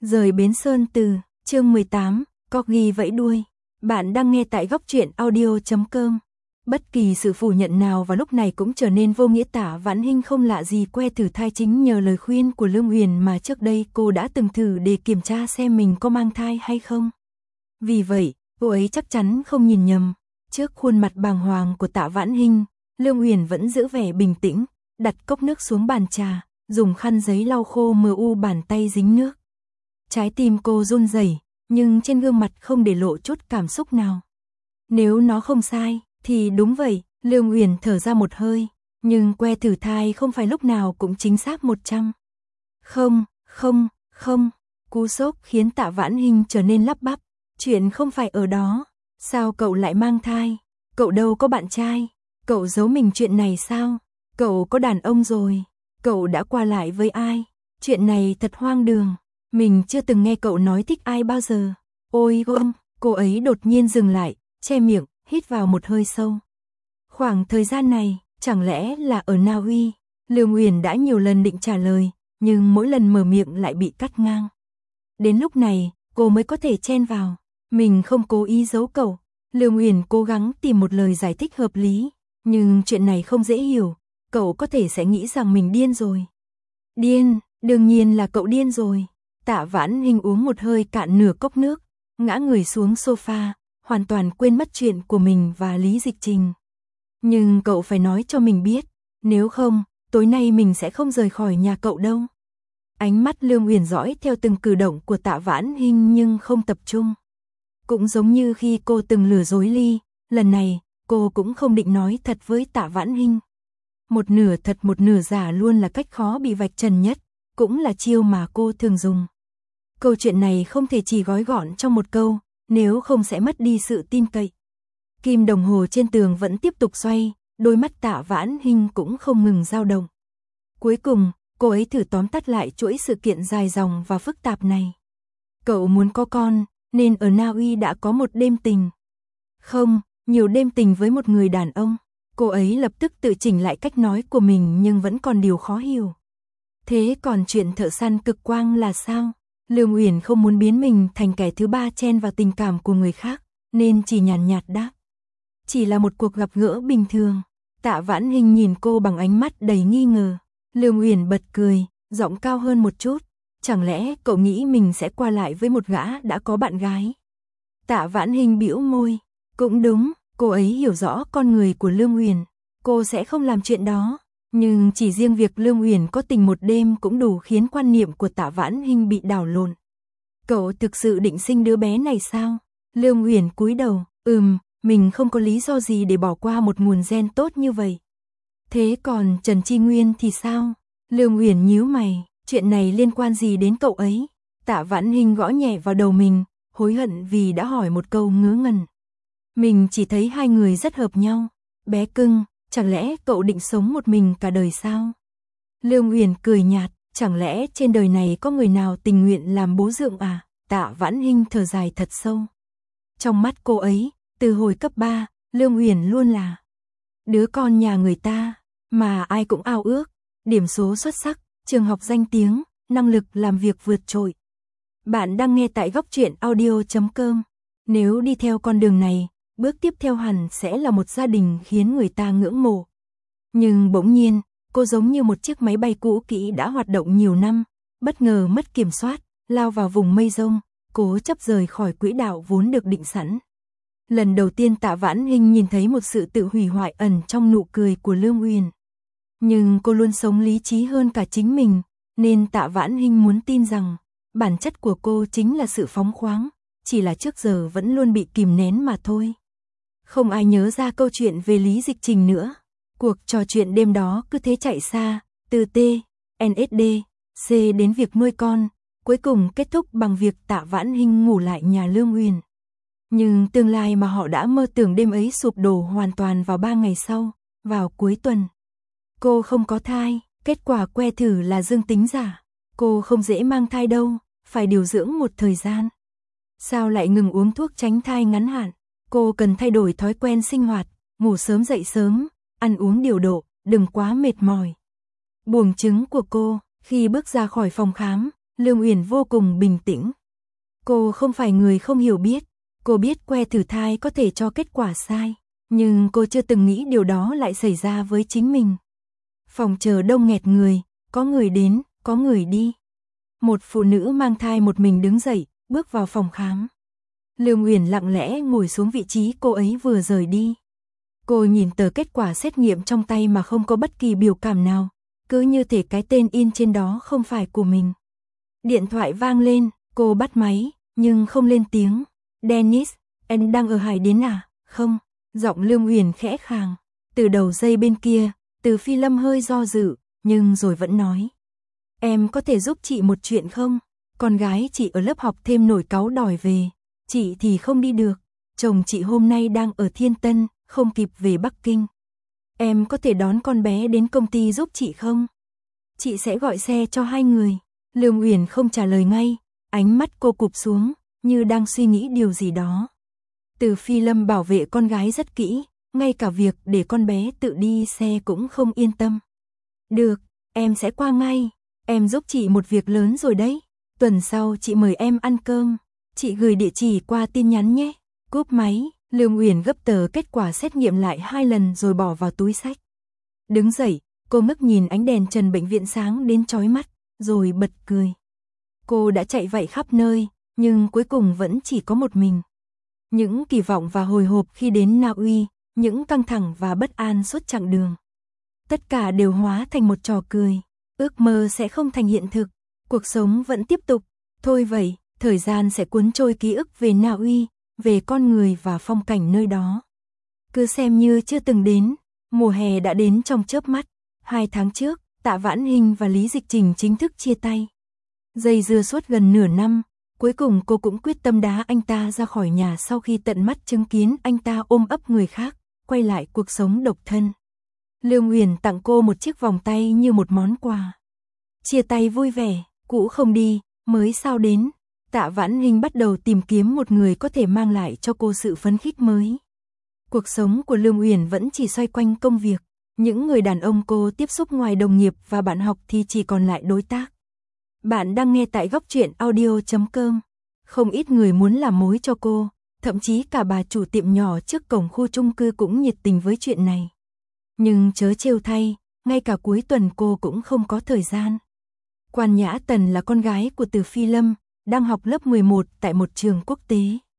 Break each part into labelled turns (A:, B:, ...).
A: Rời Bến Sơn Từ, chương 18, Corgi vẫy đuôi. Bạn đang nghe tại góc truyện audio.com. Bất kỳ sự phủ nhận nào vào lúc này cũng trở nên vô nghĩa. Tạ Vãn Hinh không lạ gì que thử thai chính nhờ lời khuyên của Lương Huyền mà trước đây cô đã từng thử để kiểm tra xem mình có mang thai hay không. Vì vậy, cô ấy chắc chắn không nhìn nhầm. Trước khuôn mặt bàng hoàng của Tạ Vãn Hinh, Lương Huyền vẫn giữ vẻ bình tĩnh, đặt cốc nước xuống bàn trà, dùng khăn giấy lau khô mờ u bàn tay dính nước. Trái tim cô run rẩy, nhưng trên gương mặt không để lộ chút cảm xúc nào. Nếu nó không sai, thì đúng vậy, Lương Huyền thở ra một hơi, nhưng que thử thai không phải lúc nào cũng chính xác 100. Không, cú sốc khiến Tạ Vãn Hinh trở nên lắp bắp, chuyện không phải ở đó, sao cậu lại mang thai, cậu đâu có bạn trai, cậu giấu mình chuyện này sao, cậu có đàn ông rồi, cậu đã qua lại với ai, chuyện này thật hoang đường. Mình chưa từng nghe cậu nói thích ai bao giờ. Ôi gom, cô ấy đột nhiên dừng lại, che miệng, hít vào một hơi sâu. Khoảng thời gian này, chẳng lẽ là ở Na Uy? Lương Huyền đã nhiều lần định trả lời, nhưng mỗi lần mở miệng lại bị cắt ngang. Đến lúc này, cô mới có thể chen vào. Mình không cố ý giấu cậu. Lương Huyền cố gắng tìm một lời giải thích hợp lý, nhưng chuyện này không dễ hiểu. Cậu có thể sẽ nghĩ rằng mình điên rồi. Điên, đương nhiên là cậu điên rồi. Tạ Vãn Hinh uống một hơi cạn nửa cốc nước, ngã người xuống sofa, hoàn toàn quên mất chuyện của mình và Lý Dịch Trình. Nhưng cậu phải nói cho mình biết, nếu không, tối nay mình sẽ không rời khỏi nhà cậu đâu. Ánh mắt Lương Huyền dõi theo từng cử động của Tạ Vãn Hinh nhưng không tập trung. Cũng giống như khi cô từng lừa dối Ly, lần này, cô cũng không định nói thật với Tạ Vãn Hinh. Một nửa thật một nửa giả luôn là cách khó bị vạch trần nhất, cũng là chiêu mà cô thường dùng. Câu chuyện này không thể chỉ gói gọn trong một câu, nếu không sẽ mất đi sự tin cậy. Kim đồng hồ trên tường vẫn tiếp tục xoay, đôi mắt Tạ Vãn Hinh cũng không ngừng dao động. Cuối cùng, cô ấy thử tóm tắt lại chuỗi sự kiện dài dòng và phức tạp này. Cậu muốn có con, nên ở Na Uy đã có một đêm tình. Không, nhiều đêm tình với một người đàn ông. Cô ấy lập tức tự chỉnh lại cách nói của mình nhưng vẫn còn điều khó hiểu. Thế còn chuyện thợ săn cực quang là sao? Lương Uyển không muốn biến mình thành kẻ thứ ba chen vào tình cảm của người khác, nên chỉ nhàn nhạt đáp. Chỉ là một cuộc gặp gỡ bình thường. Tạ Vãn Hinh nhìn cô bằng ánh mắt đầy nghi ngờ. Lương Uyển bật cười, giọng cao hơn một chút. Chẳng lẽ cậu nghĩ mình sẽ qua lại với một gã đã có bạn gái? Tạ Vãn Hinh bĩu môi. Cũng đúng, cô ấy hiểu rõ con người của Lương Uyển. Cô sẽ không làm chuyện đó. Nhưng chỉ riêng việc Lương Uyển có tình một đêm cũng đủ khiến quan niệm của Tạ Vãn Hinh bị đảo lộn. Cậu thực sự định sinh đứa bé này sao? Lương Uyển cúi đầu, mình không có lý do gì để bỏ qua một nguồn gen tốt như vậy. Thế còn Trần Chi Nguyên thì sao? Lương Uyển nhíu mày, chuyện này liên quan gì đến cậu ấy? Tạ Vãn Hinh gõ nhẹ vào đầu mình, hối hận vì đã hỏi một câu ngớ ngẩn. Mình chỉ thấy hai người rất hợp nhau. Bé cưng, chẳng lẽ cậu định sống một mình cả đời sao? Lương Uyển cười nhạt, chẳng lẽ trên đời này có người nào tình nguyện làm bố dượng à? Tạ Vãn Hinh thở dài thật sâu. Trong mắt cô ấy, từ hồi cấp 3, Lương Uyển luôn là đứa con nhà người ta, mà ai cũng ao ước, điểm số xuất sắc, trường học danh tiếng, năng lực làm việc vượt trội. Bạn đang nghe tại góc truyện audio.com. Nếu đi theo con đường này, bước tiếp theo hẳn sẽ là một gia đình khiến người ta ngưỡng mộ. Nhưng bỗng nhiên, cô giống như một chiếc máy bay cũ kỹ đã hoạt động nhiều năm, bất ngờ mất kiểm soát, lao vào vùng mây rông, cố chấp rời khỏi quỹ đạo vốn được định sẵn. Lần đầu tiên Tạ Vãn Hinh nhìn thấy một sự tự hủy hoại ẩn trong nụ cười của Lương Uyển. Nhưng cô luôn sống lý trí hơn cả chính mình, nên Tạ Vãn Hinh muốn tin rằng bản chất của cô chính là sự phóng khoáng, chỉ là trước giờ vẫn luôn bị kìm nén mà thôi. Không ai nhớ ra câu chuyện về Lý Dịch Trình nữa. Cuộc trò chuyện đêm đó cứ thế chạy xa, từ T, NSD, C đến việc nuôi con, cuối cùng kết thúc bằng việc Tạ Vãn Hinh ngủ lại nhà Lương Uyển. Nhưng tương lai mà họ đã mơ tưởng đêm ấy sụp đổ hoàn toàn vào 3 ngày sau, vào cuối tuần. Cô không có thai, kết quả que thử là dương tính giả. Cô không dễ mang thai đâu, phải điều dưỡng một thời gian. Sao lại ngừng uống thuốc tránh thai ngắn hạn? Cô cần thay đổi thói quen sinh hoạt, ngủ sớm dậy sớm, ăn uống điều độ, đừng quá mệt mỏi. Buồng trứng của cô, khi bước ra khỏi phòng khám, Lương Uyển vô cùng bình tĩnh. Cô không phải người không hiểu biết, cô biết que thử thai có thể cho kết quả sai, nhưng cô chưa từng nghĩ điều đó lại xảy ra với chính mình. Phòng chờ đông nghẹt người, có người đến, có người đi. Một phụ nữ mang thai một mình đứng dậy, bước vào phòng khám. Lương Uyển lặng lẽ ngồi xuống vị trí cô ấy vừa rời đi. Cô nhìn tờ kết quả xét nghiệm trong tay mà không có bất kỳ biểu cảm nào, cứ như thể cái tên in trên đó không phải của mình. Điện thoại vang lên, cô bắt máy, nhưng không lên tiếng. Dennis, em đang ở Hải Đến à? Không, giọng Lương Uyển khẽ khàng. Từ đầu dây bên kia, Từ Phi Lâm hơi do dự, nhưng rồi vẫn nói. Em có thể giúp chị một chuyện không? Con gái chị ở lớp học thêm nổi cáu đòi về. Chị thì không đi được. Chồng chị hôm nay đang ở Thiên Tân, không kịp về Bắc Kinh. Em có thể đón con bé đến công ty giúp chị không? Chị sẽ gọi xe cho hai người. Lương Uyển không trả lời ngay, ánh mắt cô cụp xuống, như đang suy nghĩ điều gì đó. Từ Phi Lâm bảo vệ con gái rất kỹ, ngay cả việc để con bé tự đi xe cũng không yên tâm. Được, em sẽ qua ngay. Em giúp chị một việc lớn rồi đấy. Tuần sau chị mời em ăn cơm. Chị gửi địa chỉ qua tin nhắn nhé. Cúp máy, Lương Uyển gấp tờ kết quả xét nghiệm lại 2 lần rồi bỏ vào túi xách. Đứng dậy, cô ngước nhìn ánh đèn trần bệnh viện sáng đến chói mắt, rồi bật cười. Cô đã chạy vậy khắp nơi, nhưng cuối cùng vẫn chỉ có một mình. Những kỳ vọng và hồi hộp khi đến Na Uy, những căng thẳng và bất an suốt chặng đường. Tất cả đều hóa thành một trò cười. Ước mơ sẽ không thành hiện thực, cuộc sống vẫn tiếp tục. Thôi vậy, thời gian sẽ cuốn trôi ký ức về Na Uy, về con người và phong cảnh nơi đó. Cứ xem như chưa từng đến, mùa hè đã đến trong chớp mắt. 2 tháng trước, Tạ Vãn Hinh và Lý Dịch Trình chính thức chia tay. Dây dưa suốt gần nửa năm, cuối cùng cô cũng quyết tâm đá anh ta ra khỏi nhà sau khi tận mắt chứng kiến anh ta ôm ấp người khác, quay lại cuộc sống độc thân. Lương Uyển tặng cô một chiếc vòng tay như một món quà. Chia tay vui vẻ, cũ không đi, mới sao đến. Tạ Vãn Hinh bắt đầu tìm kiếm một người có thể mang lại cho cô sự phấn khích mới. Cuộc sống của Lương Uyển vẫn chỉ xoay quanh công việc. Những người đàn ông cô tiếp xúc ngoài đồng nghiệp và bạn học thì chỉ còn lại đối tác. Bạn đang nghe tại Góc Truyện Audio.com. Không ít người muốn làm mối cho cô, thậm chí cả bà chủ tiệm nhỏ trước cổng khu chung cư cũng nhiệt tình với chuyện này. Nhưng chớ trêu thay, ngay cả cuối tuần cô cũng không có thời gian. Quan Nhã Tần là con gái của Từ Phi Lâm, đang học lớp 11 tại một trường quốc tế.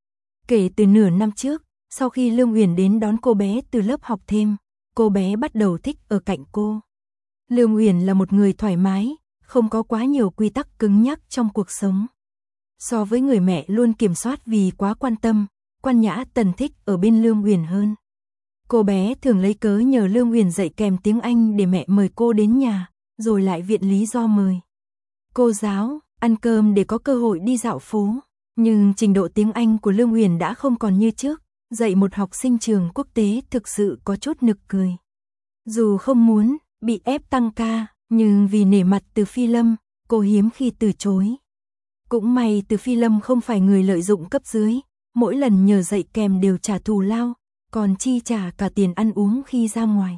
A: Kể từ nửa năm trước, sau khi Lương Uyển đến đón cô bé từ lớp học thêm, cô bé bắt đầu thích ở cạnh cô. Lương Uyển là một người thoải mái, không có quá nhiều quy tắc cứng nhắc trong cuộc sống. So với người mẹ luôn kiểm soát vì quá quan tâm, Quan Nhã Tần thích ở bên Lương Uyển hơn. Cô bé thường lấy cớ nhờ Lương Uyển dạy kèm tiếng Anh để mẹ mời cô đến nhà, rồi lại viện lý do mời cô giáo, ăn cơm để có cơ hội đi dạo phố. Nhưng trình độ tiếng Anh của Lương Uyển đã không còn như trước, dạy một học sinh trường quốc tế thực sự có chút nực cười. Dù không muốn, bị ép tăng ca, nhưng vì nể mặt Từ Phi Lâm, cô hiếm khi từ chối. Cũng may Từ Phi Lâm không phải người lợi dụng cấp dưới, mỗi lần nhờ dạy kèm đều trả thù lao, còn chi trả cả tiền ăn uống khi ra ngoài.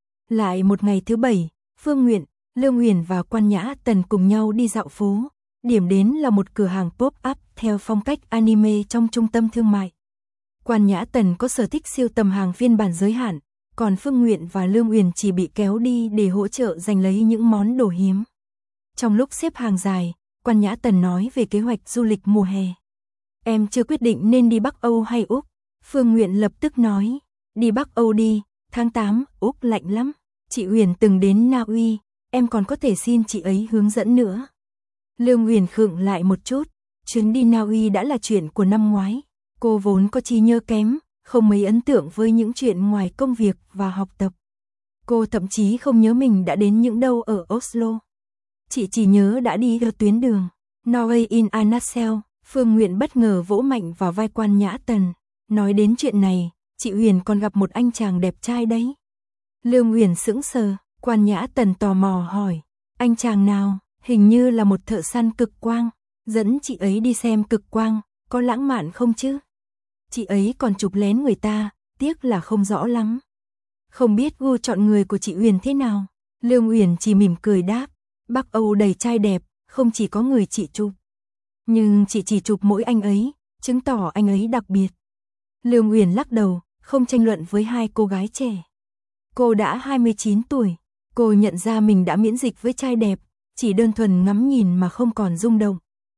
A: Lại một ngày thứ Bảy, Phương Nguyện, Lương Uyển và Quan Nhã Tần cùng nhau đi dạo phố. Điểm đến là một cửa hàng pop-up theo phong cách anime trong trung tâm thương mại. Quan Nhã Tần có sở thích siêu tầm hàng phiên bản giới hạn, còn Phương Nguyện và Lương Uyển chỉ bị kéo đi để hỗ trợ giành lấy những món đồ hiếm. Trong lúc xếp hàng dài, Quan Nhã Tần nói về kế hoạch du lịch mùa hè. Em chưa quyết định nên đi Bắc Âu hay Úc. Phương Nguyện lập tức nói, đi Bắc Âu đi, tháng 8, Úc lạnh lắm. Chị Uyển từng đến Na Uy, em còn có thể xin chị ấy hướng dẫn nữa. Lương Uyển khựng lại một chút, chuyến đi Na Uy đã là chuyện của năm ngoái. Cô vốn có trí nhớ kém, không mấy ấn tượng với những chuyện ngoài công việc và học tập. Cô thậm chí không nhớ mình đã đến những đâu ở Oslo. Chị chỉ nhớ đã đi ở tuyến đường Norway in a nutshell. Phương Nguyện bất ngờ vỗ mạnh vào vai Quan Nhã Tần. Nói đến chuyện này, chị Uyển còn gặp một anh chàng đẹp trai đấy. Lương Uyển sững sờ, Quan Nhã Tần tò mò hỏi, anh chàng nào? Hình như là một thợ săn cực quang, dẫn chị ấy đi xem cực quang, có lãng mạn không chứ? Chị ấy còn chụp lén người ta, tiếc là không rõ lắm. Không biết gu chọn người của chị Uyển thế nào? Lương Uyển chỉ mỉm cười đáp, Bắc Âu đầy trai đẹp, không chỉ có người chị chụp. Nhưng chị chỉ chụp mỗi anh ấy, chứng tỏ anh ấy đặc biệt. Lương Uyển lắc đầu, không tranh luận với hai cô gái trẻ. Cô đã 29 tuổi, cô nhận ra mình đã miễn dịch với trai đẹp, chỉ đơn thuần ngắm nhìn mà không còn rung động.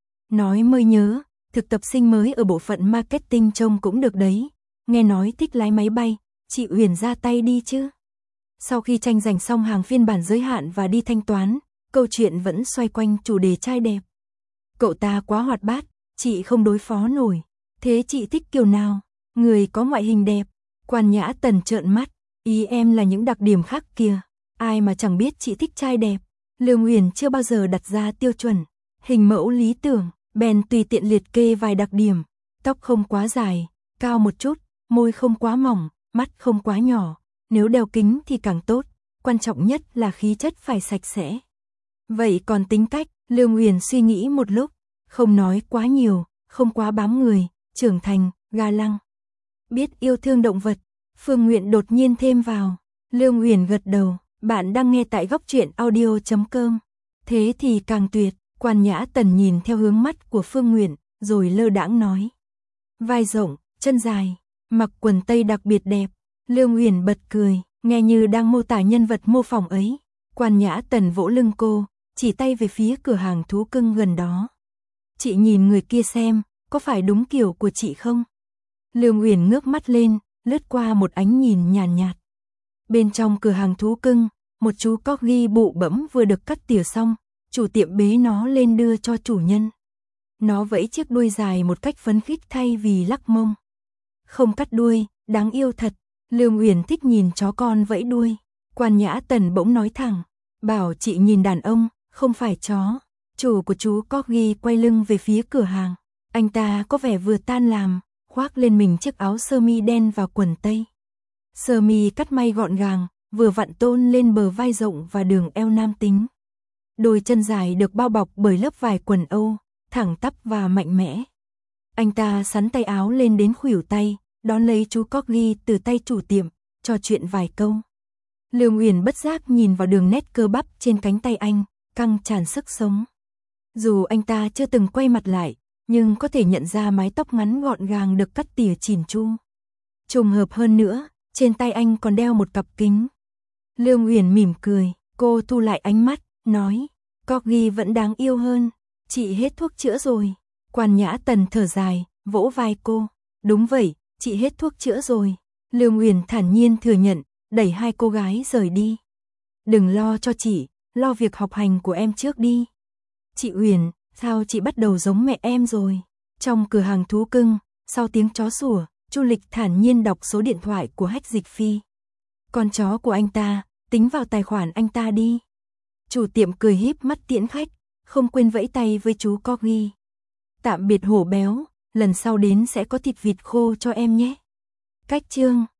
A: Nói mới nhớ, thực tập sinh mới ở bộ phận marketing trông cũng được đấy, nghe nói thích lái máy bay, chị Uyển ra tay đi chứ. Sau khi tranh giành xong hàng phiên bản giới hạn và đi thanh toán, câu chuyện vẫn xoay quanh chủ đề trai đẹp. Cậu ta quá hoạt bát, chị không đối phó nổi. Thế chị thích kiểu nào? Người có ngoại hình đẹp. Quan Nhã Tần trợn mắt, ý em là những đặc điểm khác kìa. Ai mà chẳng biết chị thích trai đẹp. Lương Uyển chưa bao giờ đặt ra tiêu chuẩn, hình mẫu lý tưởng, bèn tùy tiện liệt kê vài đặc điểm. Tóc không quá dài, cao một chút, môi không quá mỏng, mắt không quá nhỏ. Nếu đeo kính thì càng tốt, quan trọng nhất là khí chất phải sạch sẽ. Vậy còn tính cách, Lương Uyển suy nghĩ một lúc, không nói quá nhiều, không quá bám người, trưởng thành, ga lăng. Biết yêu thương động vật, Phương Nguyện đột nhiên thêm vào. Lương Uyển gật đầu, bạn đang nghe tại Góc Truyện Audio.com. Thế thì càng tuyệt, Quan Nhã Tần nhìn theo hướng mắt của Phương Nguyện, rồi lơ đãng nói. Vai rộng, chân dài, mặc quần tây đặc biệt đẹp. Lương Uyển bật cười, nghe như đang mô tả nhân vật mô phỏng ấy. Quan Nhã Tần vỗ lưng cô, chỉ tay về phía cửa hàng thú cưng gần đó. Chị nhìn người kia xem, có phải đúng kiểu của chị không? Lương Uyển ngước mắt lên, lướt qua một ánh nhìn nhàn nhạt. Bên trong cửa hàng thú cưng, một chú corgi bụ bẫm vừa được cắt tỉa xong, chủ tiệm bế nó lên đưa cho chủ nhân. Nó vẫy chiếc đuôi dài một cách phấn khích thay vì lắc mông. Không cắt đuôi, đáng yêu thật. Lương Uyển thích nhìn chó con vẫy đuôi. Quan Nhã Tần bỗng nói thẳng, bảo chị nhìn đàn ông, không phải chó. Chủ của chú corgi quay lưng về phía cửa hàng. Anh ta có vẻ vừa tan làm, khoác lên mình chiếc áo sơ mi đen và quần tây. Sơ mi cắt may gọn gàng, vừa vặn tôn lên bờ vai rộng và đường eo nam tính. Đôi chân dài được bao bọc bởi lớp vải quần Âu, thẳng tắp và mạnh mẽ. Anh ta xắn tay áo lên đến khuỷu tay, đón lấy chú corgi từ tay chủ tiệm, trò chuyện vài câu. Lương Uyển bất giác nhìn vào đường nét cơ bắp trên cánh tay anh, căng tràn sức sống. Dù anh ta chưa từng quay mặt lại, nhưng có thể nhận ra mái tóc ngắn gọn gàng được cắt tỉa chỉn chu. Trùng hợp hơn nữa, trên tay anh còn đeo một cặp kính. Lương Uyển mỉm cười, cô thu lại ánh mắt, nói, corgi vẫn đáng yêu hơn, chị hết thuốc chữa rồi. Quan Nhã Tần thở dài, vỗ vai cô, đúng vậy, chị hết thuốc chữa rồi. Lương Uyển thản nhiên thừa nhận, đẩy hai cô gái rời đi. Đừng lo cho chị, lo việc học hành của em trước đi. Chị Uyển, sao chị bắt đầu giống mẹ em rồi? Trong cửa hàng thú cưng, sau tiếng chó sủa, Chu Lịch thản nhiên đọc số điện thoại của Hách Dịch Phi. Con chó của anh ta, tính vào tài khoản anh ta đi. Chủ tiệm cười híp mắt tiễn khách, không quên vẫy tay với chú corgi. Tạm biệt hổ béo, lần sau đến sẽ có thịt vịt khô cho em nhé. Cách chương